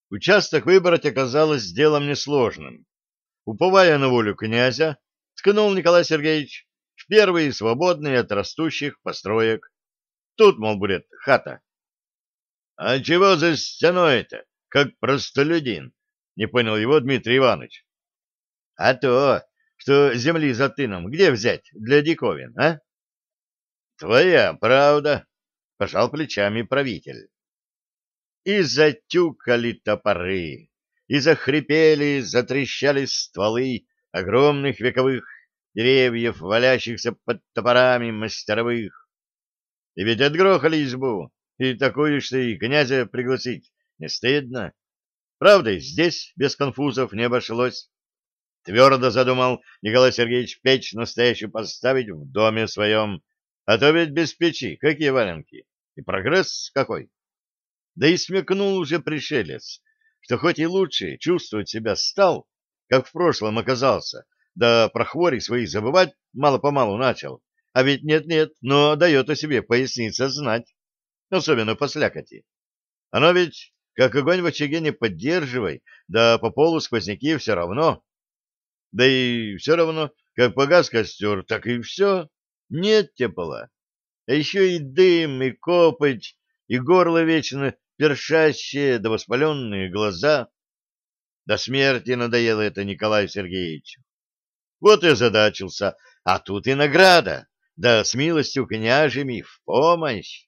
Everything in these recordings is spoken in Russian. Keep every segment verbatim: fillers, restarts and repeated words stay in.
Участок выбрать оказалось делом несложным. Уповая на волю князя, ткнул Николай Сергеевич в первый свободный от растущих построек. Тут, мол, будет хата. — А чего за стеной-то, как простолюдин? — не понял его Дмитрий Иванович. — А то, что земли за тыном где взять для диковин, а? — Твоя правда, — пожал плечами правитель. И затюкали топоры, и захрипели, затрещали стволы огромных вековых деревьев, валящихся под топорами мастеровых. И ведь отгрохали избу, и такую, что и князя пригласить не стыдно. Правда, и здесь без конфузов не обошлось. Твердо задумал Николай Сергеевич печь настоящую поставить в доме своем, а то ведь без печи какие валенки, и прогресс какой. Да и смекнул уже пришелец, что хоть и лучше чувствовать себя стал, как в прошлом оказался, да про хвори свои забывать мало-помалу начал, а ведь нет-нет, но дает о себе поясница знать, особенно по слякоти. Оно ведь, как огонь в очаге не поддерживай, да по полу сквозняки все равно. Да и все равно, как погас костер, так и все, нет тепла. А еще и дым, и копоть, и горло вечно першащие да воспаленные глаза. До смерти надоело это Николаю Сергеевичу. Вот и озадачился, а тут и награда, да с милостью княжеми в помощь.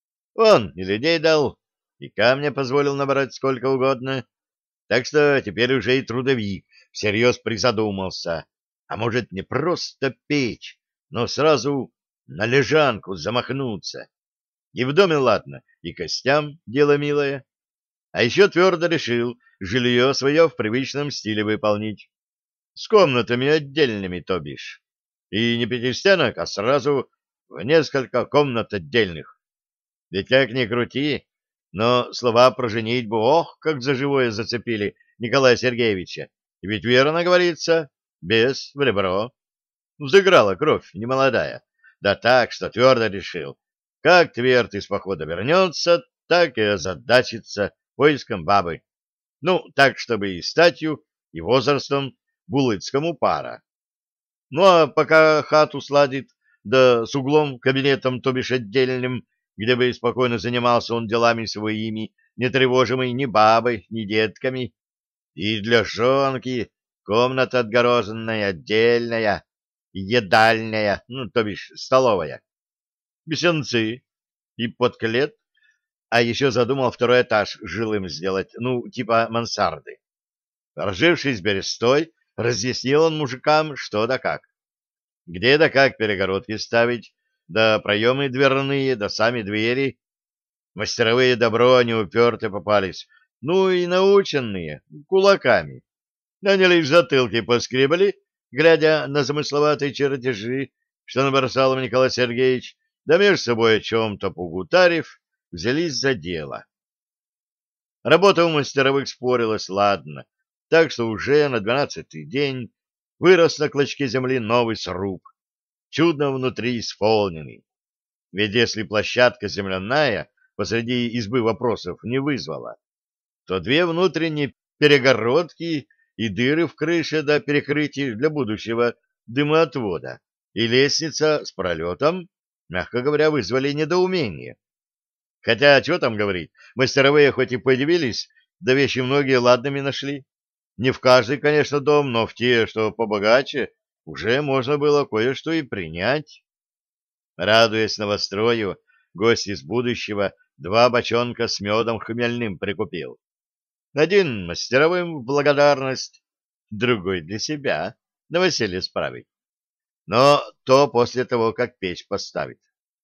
Он и людей дал, и камня позволил набрать сколько угодно, так что теперь уже и трудовик всерьез призадумался, а может не просто печь, но сразу на лежанку замахнуться. И в доме ладно, и костям дело милое. А еще твердо решил жилье свое в привычном стиле выполнить. С комнатами отдельными, то бишь. И не пятистенок, а сразу в несколько комнат отдельных. Ведь как ни крути, но слова про женитьбу, ох, как за живое зацепили Николая Сергеевича. И ведь верно говорится, без в ребро. Взыграла кровь немолодая. Да так, что твердо решил. Как Тверд из похода вернется, так и озадачится поиском бабы. Ну, так, чтобы и статью, и возрастом булыцкому пара. Ну, а пока хату сладит, да с углом, кабинетом, то бишь отдельным, где бы спокойно занимался он делами своими, не тревожимый ни бабой, ни детками. И для жонки комната отгороженная, отдельная, едальная, ну, то бишь столовая. Бесенцы и подклет, а еще задумал второй этаж жилым сделать, ну, типа мансарды. Разжившись берестой, разъяснил он мужикам, что да как. Где да как перегородки ставить, да проемы дверные, да сами двери. Мастеровые добро не уперты попались, ну и наученные, кулаками. Они лишь затылки поскребли, глядя на замысловатые чертежи, что набросал им Николай Сергеевич, да между собой о чем-то погутарив, взялись за дело. Работа у мастеровых спорилась ладно, так что уже на двенадцатый день вырос на клочке земли новый сруб, чудно внутри исполненный. Ведь если площадка земляная посреди избы вопросов не вызвала, то две внутренние перегородки и дыры в крыше до перекрытий для будущего дымоотвода и лестница с пролетом, мягко говоря, вызвали недоумение. Хотя, что там говорить, мастеровые хоть и подивились, да вещи многие ладными нашли. Не в каждый, конечно, дом, но в те, что побогаче, уже можно было кое-что и принять. Радуясь новострою, гость из будущего два бочонка с медом хмельным прикупил. Один мастеровым в благодарность, другой для себя, новоселье справить. Но то после того, как печь поставит.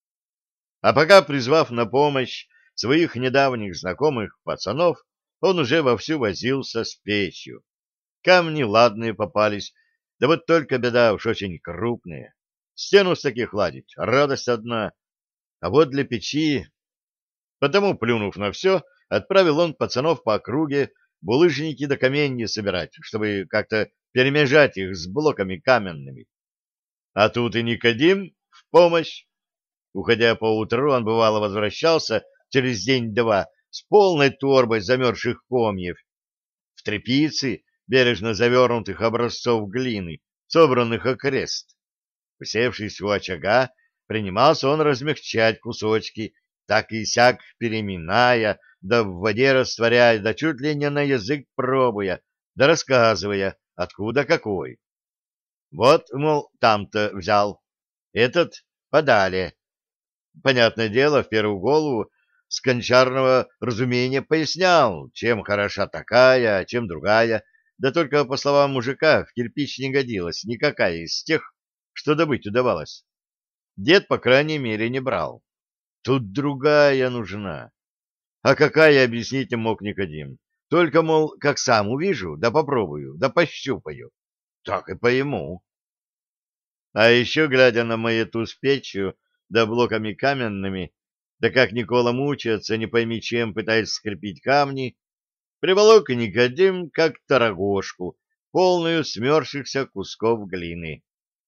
А пока, призвав на помощь своих недавних знакомых пацанов, он уже вовсю возился с печью. Камни ладные попались, да вот только беда уж очень крупные. Стену с таких ладить — радость одна. А вот для печи... Потому, плюнув на все, отправил он пацанов по округе булыжники да каменья собирать, чтобы как-то перемежать их с блоками каменными. А тут и Никодим в помощь. Уходя поутру, он бывало возвращался через день-два с полной торбой замерзших комьев, в тряпицы, бережно завернутых образцов глины, собранных окрест. Усевшись у очага, принимался он размягчать кусочки, так и сяк переминая, да в воде растворяя, да чуть ли не на язык пробуя, да рассказывая, откуда какой. Вот, мол, там-то взял, этот подали. Понятное дело, в первую голову с кончарного разумения пояснял, чем хороша такая, а чем другая, да только, по словам мужика, в кирпич не годилась никакая из тех, что добыть удавалось. Дед, по крайней мере, не брал. Тут другая нужна. А какая, объяснить не мог Никодим. Только, мол, как сам увижу, да попробую, да пощупаю. Так и пойму. А еще, глядя на маяту с печью, да блоками каменными, да как Никола мучается, не пойми чем, пытаясь скрепить камни, приволок Никодим как-то рогожку, полную смерзшихся кусков глины.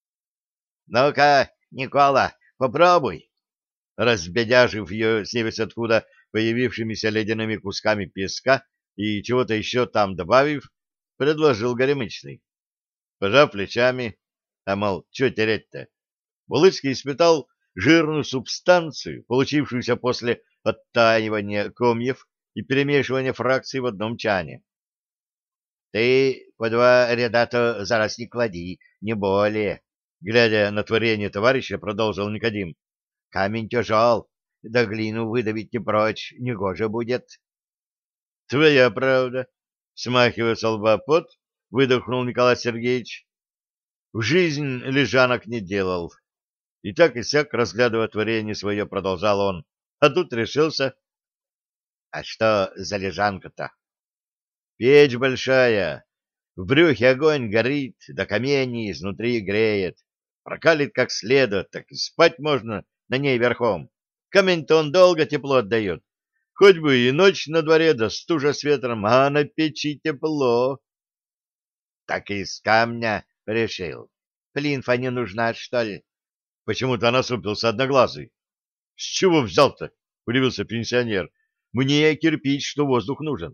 — Ну-ка, Никола, попробуй! Разбедяжив ее с небес откуда появившимися ледяными кусками песка и чего-то еще там добавив, предложил Горемычный. Пожав плечами, а мол, что терять-то, Булыцкий испытал жирную субстанцию, получившуюся после оттаивания комьев и перемешивания фракций в одном чане. — Ты по два ряда-то зараз не клади, не более, — глядя на творение товарища, продолжил Никодим. — Камень тяжел, да глину выдавить не прочь, негоже будет. — Твоя правда, — смахивая со лба пот, выдохнул Николай Сергеевич. В жизнь лежанок не делал. И так и сяк, разглядывая творение свое, продолжал он. А тут решился. А что за лежанка-то? Печь большая. В брюхе огонь горит, да камень изнутри греет. Прокалит как следует, так и спать можно на ней верхом. Камень-то он долго тепло отдает. Хоть бы и ночь на дворе, да стужа с ветром, а на печи тепло. Так из камня решил. Плинфа не нужна, что ли? Почему-то насупился Одноглазый. — С чего взял-то? — удивился пенсионер. — Мне кирпич, что воздух нужен.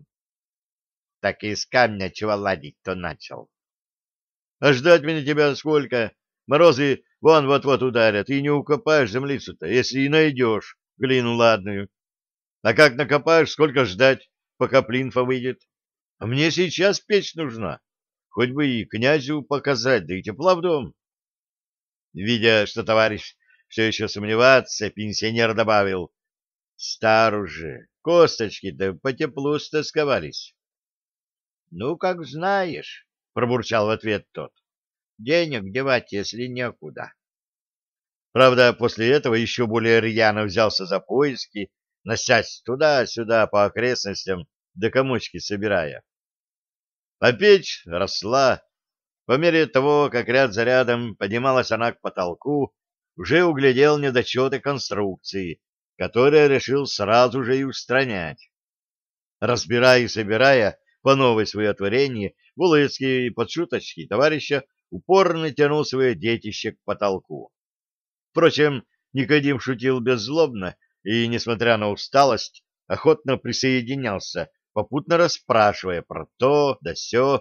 — Так из камня чего ладить-то начал. — А ждать мне тебя сколько? Морозы вон вот-вот ударят, и не укопаешь землицу-то, если и найдешь глину ладную. А как накопаешь, сколько ждать, пока плинфа выйдет? А мне сейчас печь нужна. Хоть бы и князю показать, да и тепла в дом. Видя, что товарищ все еще сомневается, пенсионер добавил: — Стар уже, косточки-то по теплу стосковались. — Ну, как знаешь, — пробурчал в ответ тот. — Денег девать, если некуда. Правда, после этого еще более рьяно взялся за поиски, носясь туда-сюда по окрестностям, да комочки собирая. А печь росла. По мере того, как ряд за рядом поднималась она к потолку, уже углядел недочеты конструкции, которые решил сразу же и устранять. Разбирая и собирая по новой свое творение, Булыцкий под шуточки товарища упорно тянул свое детище к потолку. Впрочем, Никодим шутил беззлобно и, несмотря на усталость, охотно присоединялся, попутно расспрашивая про то да сё.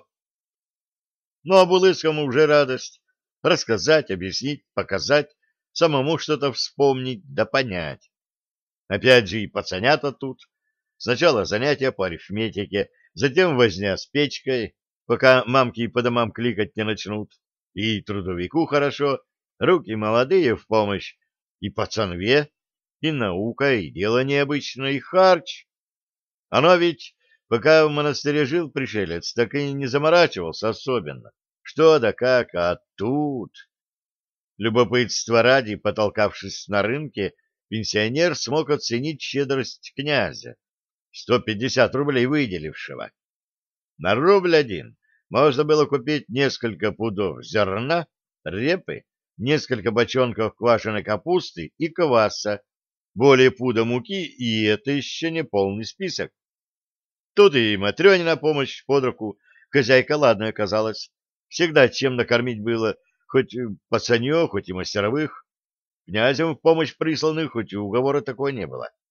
Ну, а Булыцкому уже радость рассказать, объяснить, показать, самому что-то вспомнить да понять. Опять же и пацанята тут. Сначала занятия по арифметике, затем возня с печкой, пока мамки по домам кликать не начнут. И трудовику хорошо, руки молодые в помощь, и пацанве, и наука, и дело необычное, и харч. Оно ведь, пока в монастыре жил пришелец, так и не заморачивался особенно. Что да как, а тут... Любопытство ради, потолкавшись на рынке, пенсионер смог оценить щедрость князя, сто пятьдесят рублей выделившего. На рубль один можно было купить несколько пудов зерна, репы, несколько бочонков квашеной капусты и кваса, более пуда муки, и это еще не полный список. Тут и Матрёнина помощь под руку, хозяйка ладная оказалась. Всегда чем накормить было, хоть пацанье, хоть и мастеровых. Князем в помощь присланных, хоть и уговора такой не было.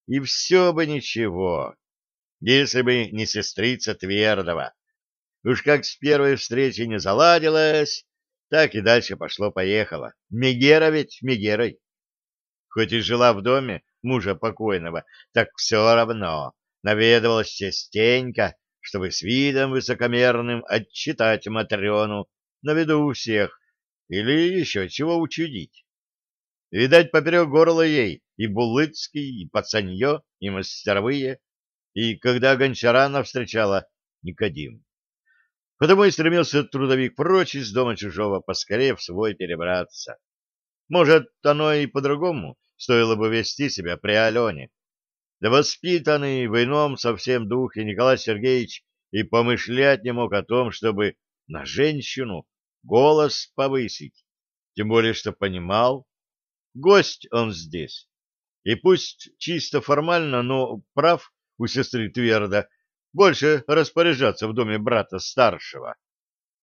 И все бы ничего, если бы не сестрица Твердова. Уж как с первой встречи не заладилась, так и дальше пошло-поехало. Мегера ведь Мегерой. Хоть и жила в доме мужа покойного, так все равно наведывалась частенько, чтобы с видом высокомерным отчитать Матрёну на виду у всех или еще чего учудить. Видать, поперек горла ей и Булыцкий, и пацанье, и мастеровые, и когда Гончарана встречала Никодим. Потому и стремился трудовик прочь из дома чужого поскорее в свой перебраться. Может, оно и по-другому стоило бы вести себя при Алене. Да воспитанный в ином совсем духе Николай Сергеевич и помышлять не мог о том, чтобы на женщину голос повысить. Тем более, что понимал, гость он здесь. И пусть чисто формально, но прав у сестры твердо больше распоряжаться в доме брата старшего.